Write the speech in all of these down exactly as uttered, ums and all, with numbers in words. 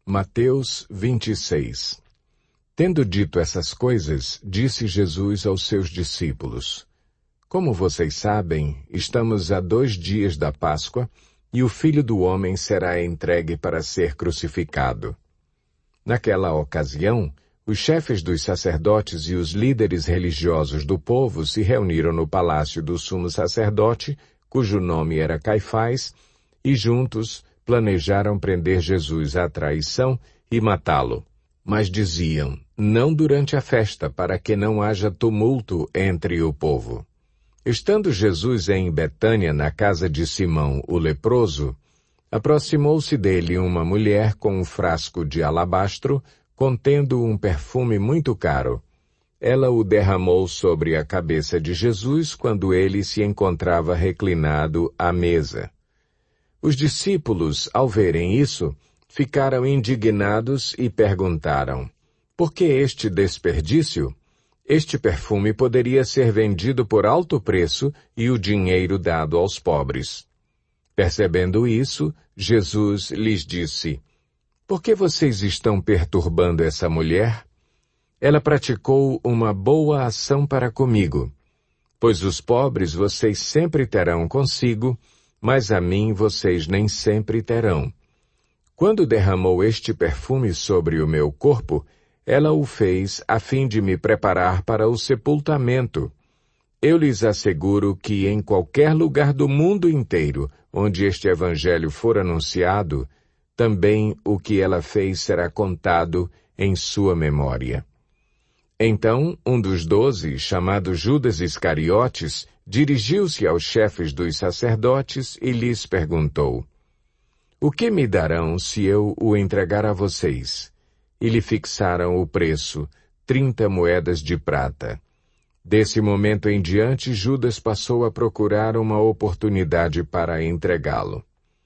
Mateus vinte e seis. Tendo dito essas coisas, disse Jesus aos seus discípulos: Como vocês sabem, estamos a dois dias da Páscoa, e o Filho do Homem será entregue para ser crucificado. Naquela ocasião, os chefes dos sacerdotes e os líderes religiosos do povo se reuniram no palácio do sumo sacerdote, cujo nome era Caifás, e juntos planejaram prender Jesus à traição e matá-lo. Mas diziam, não durante a festa, para que não haja tumulto entre o povo. Estando Jesus em Betânia, na casa de Simão, o leproso, aproximou-se dele uma mulher com um frasco de alabastro, contendo um perfume muito caro. Ela o derramou sobre a cabeça de Jesus quando ele se encontrava reclinado à mesa. Os discípulos, ao verem isso, ficaram indignados e perguntaram, por que este desperdício? Este perfume poderia ser vendido por alto preço e o dinheiro dado aos pobres. Percebendo isso, Jesus lhes disse, por que vocês estão perturbando essa mulher? Ela praticou uma boa ação para comigo, pois os pobres vocês sempre terão consigo, mas a mim vocês nem sempre terão. Quando derramou este perfume sobre o meu corpo, ela o fez a fim de me preparar para o sepultamento. Eu lhes asseguro que em qualquer lugar do mundo inteiro, onde este evangelho for anunciado, também o que ela fez será contado em sua memória. Então, um dos doze, chamado Judas Iscariotes, dirigiu-se aos chefes dos sacerdotes e lhes perguntou, o que me darão se eu o entregar a vocês? E lhe fixaram o preço, trinta moedas de prata. Desse momento em diante, Judas passou a procurar uma oportunidade para entregá-lo.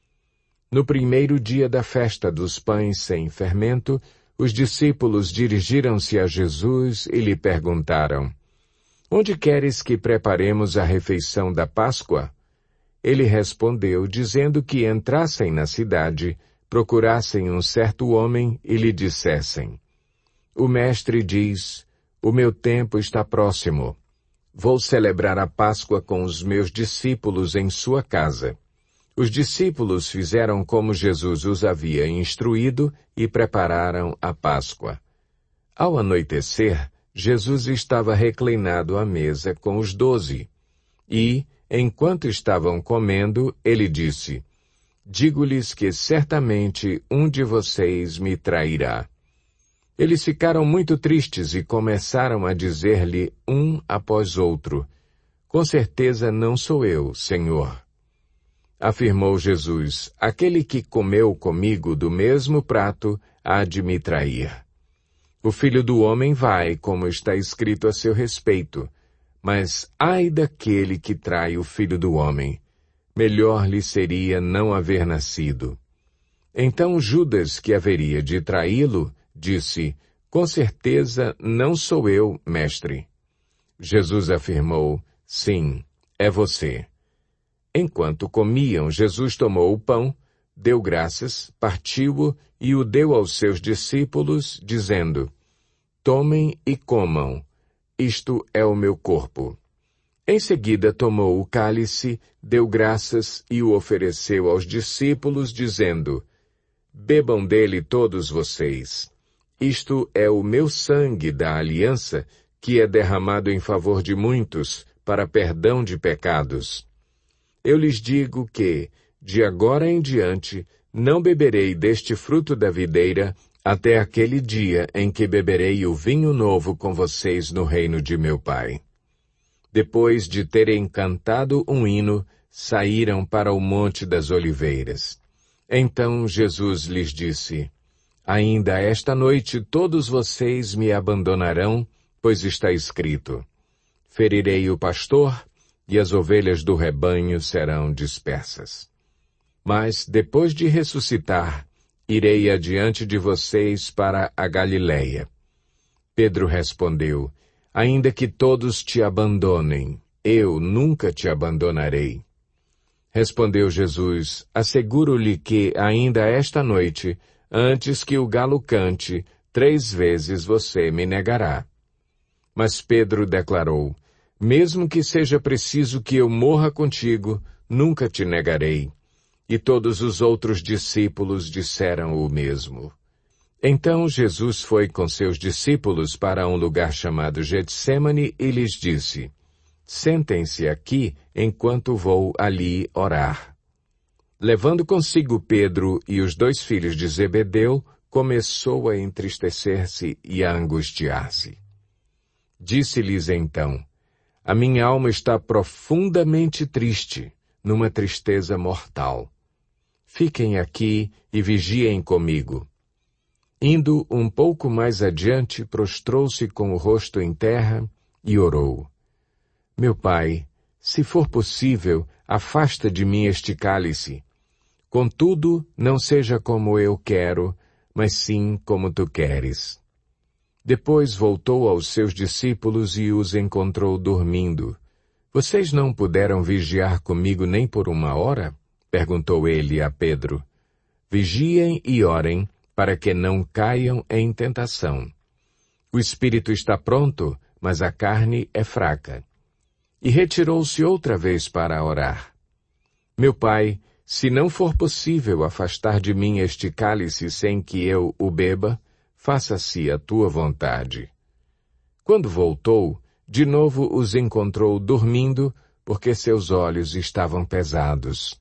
No primeiro dia da festa dos pães sem fermento, os discípulos dirigiram-se a Jesus e lhe perguntaram, onde queres que preparemos a refeição da Páscoa? Ele respondeu, dizendo que entrassem na cidade, procurassem um certo homem e lhe dissessem, o mestre diz, o meu tempo está próximo. Vou celebrar a Páscoa com os meus discípulos em sua casa. Os discípulos fizeram como Jesus os havia instruído e prepararam a Páscoa. Ao anoitecer, Jesus estava reclinado à mesa com os doze. E, enquanto estavam comendo, ele disse, digo-lhes que certamente um de vocês me trairá. Eles ficaram muito tristes e começaram a dizer-lhe um após outro, com certeza não sou eu, Senhor. Afirmou Jesus, aquele que comeu comigo do mesmo prato há de me trair. O Filho do Homem vai, como está escrito a seu respeito, mas ai daquele que trai o Filho do Homem. Melhor lhe seria não haver nascido. Então Judas, que haveria de traí-lo, disse, com certeza não sou eu, mestre. Jesus afirmou, sim, é você. Enquanto comiam, Jesus tomou o pão, deu graças, partiu-o e o deu aos seus discípulos, dizendo, tomem e comam, isto é o meu corpo. Em seguida tomou o cálice, deu graças e o ofereceu aos discípulos, dizendo, bebam dele todos vocês. Isto é o meu sangue da aliança, que é derramado em favor de muitos, para perdão de pecados. Eu lhes digo que, de agora em diante, não beberei deste fruto da videira, até aquele dia em que beberei o vinho novo com vocês no reino de meu Pai. Depois de terem cantado um hino, saíram para o Monte das Oliveiras. Então Jesus lhes disse, ainda esta noite todos vocês me abandonarão, pois está escrito, ferirei o pastor, e as ovelhas do rebanho serão dispersas. Mas, depois de ressuscitar, irei adiante de vocês para a Galileia. Pedro respondeu, ainda que todos te abandonem, eu nunca te abandonarei. Respondeu Jesus, asseguro-lhe que, ainda esta noite, antes que o galo cante, três vezes você me negará. Mas Pedro declarou, mesmo que seja preciso que eu morra contigo, nunca te negarei. E todos os outros discípulos disseram o mesmo. Então Jesus foi com seus discípulos para um lugar chamado Getsêmani e lhes disse, sentem-se aqui enquanto vou ali orar. Levando consigo Pedro e os dois filhos de Zebedeu, começou a entristecer-se e a angustiar-se. Disse-lhes então, a minha alma está profundamente triste, numa tristeza mortal. Fiquem aqui e vigiem comigo. Indo um pouco mais adiante, prostrou-se com o rosto em terra e orou. Meu pai, se for possível, afasta de mim este cálice. Contudo, não seja como eu quero, mas sim como tu queres. Depois voltou aos seus discípulos e os encontrou dormindo. Vocês não puderam vigiar comigo nem por uma hora? Perguntou ele a Pedro. Vigiem e orem, para que não caiam em tentação. O espírito está pronto, mas a carne é fraca. E retirou-se outra vez para orar. Meu pai, se não for possível afastar de mim este cálice sem que eu o beba, faça-se a tua vontade. Quando voltou, de novo os encontrou dormindo, porque seus olhos estavam pesados.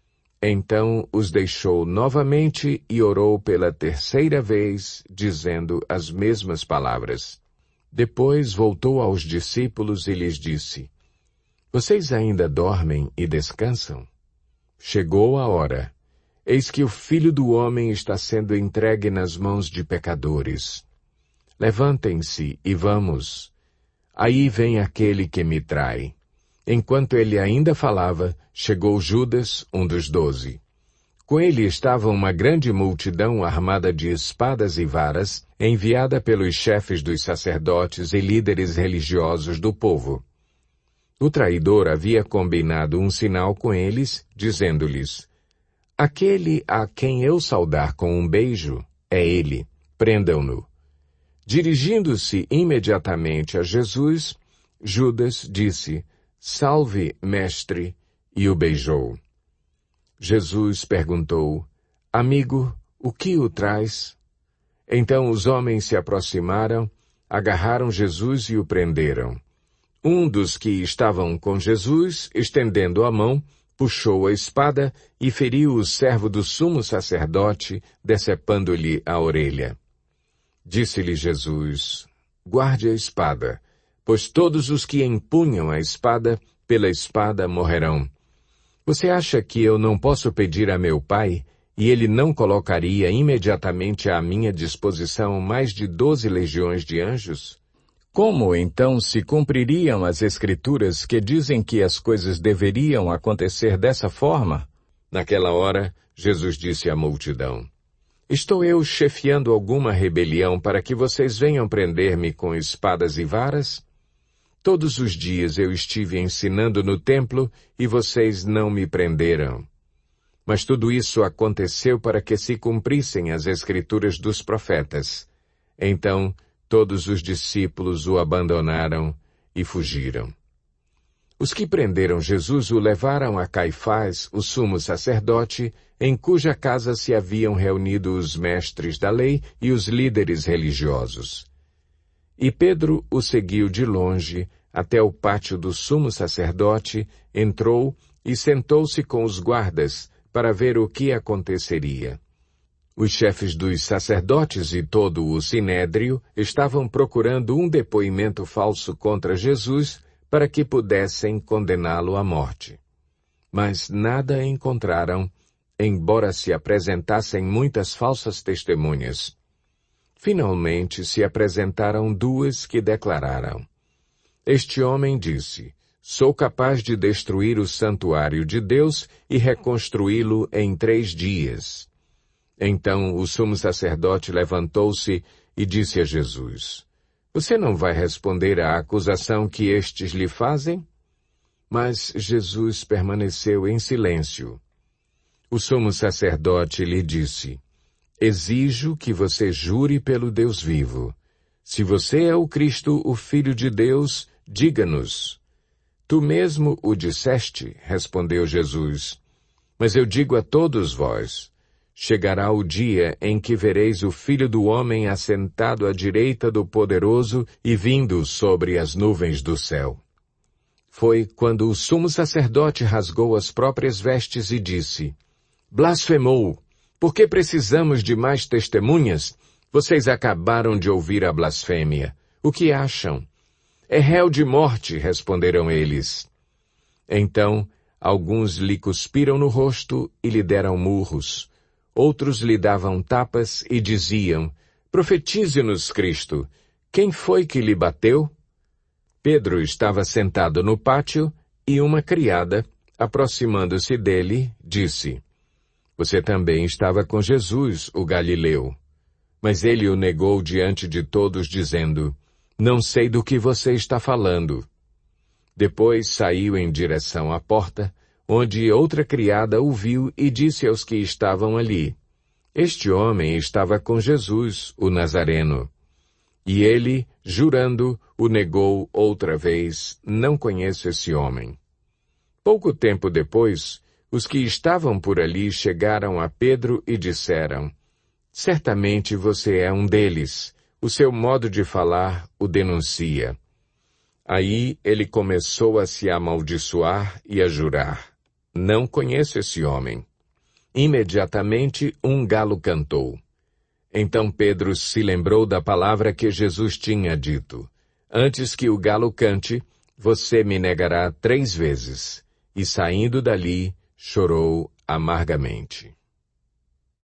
Então os deixou novamente e orou pela terceira vez, dizendo as mesmas palavras. Depois voltou aos discípulos e lhes disse, vocês ainda dormem e descansam? Chegou a hora. Eis que o Filho do Homem está sendo entregue nas mãos de pecadores. Levantem-se e vamos. Aí vem aquele que me trai. Enquanto ele ainda falava, chegou Judas, um dos doze. Com ele estava uma grande multidão armada de espadas e varas, enviada pelos chefes dos sacerdotes e líderes religiosos do povo. O traidor havia combinado um sinal com eles, dizendo-lhes, aquele a quem eu saudar com um beijo é ele, prendam-no. Dirigindo-se imediatamente a Jesus, Judas disse, salve, mestre, e o beijou. Jesus perguntou, amigo, o que o traz? Então os homens se aproximaram, agarraram Jesus e o prenderam. Um dos que estavam com Jesus, estendendo a mão, puxou a espada e feriu o servo do sumo sacerdote, decepando-lhe a orelha. Disse-lhe Jesus, guarde a espada, pois todos os que empunham a espada, pela espada morrerão. Você acha que eu não posso pedir a meu Pai, e ele não colocaria imediatamente à minha disposição mais de doze legiões de anjos? Como, então, se cumpririam as Escrituras que dizem que as coisas deveriam acontecer dessa forma? Naquela hora, Jesus disse à multidão, estou eu chefiando alguma rebelião para que vocês venham prender-me com espadas e varas? Todos os dias eu estive ensinando no templo e vocês não me prenderam. Mas tudo isso aconteceu para que se cumprissem as Escrituras dos profetas. Então, todos os discípulos o abandonaram e fugiram. Os que prenderam Jesus o levaram a Caifás, o sumo sacerdote, em cuja casa se haviam reunido os mestres da lei e os líderes religiosos. E Pedro o seguiu de longe até o pátio do sumo sacerdote, entrou e sentou-se com os guardas para ver o que aconteceria. Os chefes dos sacerdotes e todo o sinédrio estavam procurando um depoimento falso contra Jesus para que pudessem condená-lo à morte. Mas nada encontraram, embora se apresentassem muitas falsas testemunhas. Finalmente se apresentaram duas que declararam, este homem disse, sou capaz de destruir o santuário de Deus e reconstruí-lo em três dias. Então o sumo sacerdote levantou-se e disse a Jesus, você não vai responder à acusação que estes lhe fazem? Mas Jesus permaneceu em silêncio. O sumo sacerdote lhe disse, Exijo que você jure pelo Deus vivo. Se você é o Cristo, o Filho de Deus, diga-nos. Tu mesmo o disseste, respondeu Jesus. Mas eu digo a todos vós, chegará o dia em que vereis o Filho do Homem assentado à direita do Poderoso e vindo sobre as nuvens do céu. Foi quando o sumo sacerdote rasgou as próprias vestes e disse, blasfemou! Por que precisamos de mais testemunhas? Vocês acabaram de ouvir a blasfêmia. O que acham? É réu de morte, responderam eles. Então, alguns lhe cuspiram no rosto e lhe deram murros. Outros lhe davam tapas e diziam, profetize-nos, Cristo, quem foi que lhe bateu? Pedro estava sentado no pátio e uma criada, aproximando-se dele, disse, você também estava com Jesus, o Galileu. Mas ele o negou diante de todos, dizendo, não sei do que você está falando. Depois saiu em direção à porta, onde outra criada o viu e disse aos que estavam ali, este homem estava com Jesus, o Nazareno. E ele, jurando, o negou outra vez, não conheço esse homem. Pouco tempo depois, os que estavam por ali chegaram a Pedro e disseram, certamente você é um deles, o seu modo de falar o denuncia. Aí ele começou a se amaldiçoar e a jurar, não conheço esse homem. Imediatamente um galo cantou. Então Pedro se lembrou da palavra que Jesus tinha dito, antes que o galo cante, você me negará três vezes. E saindo dali, chorou amargamente.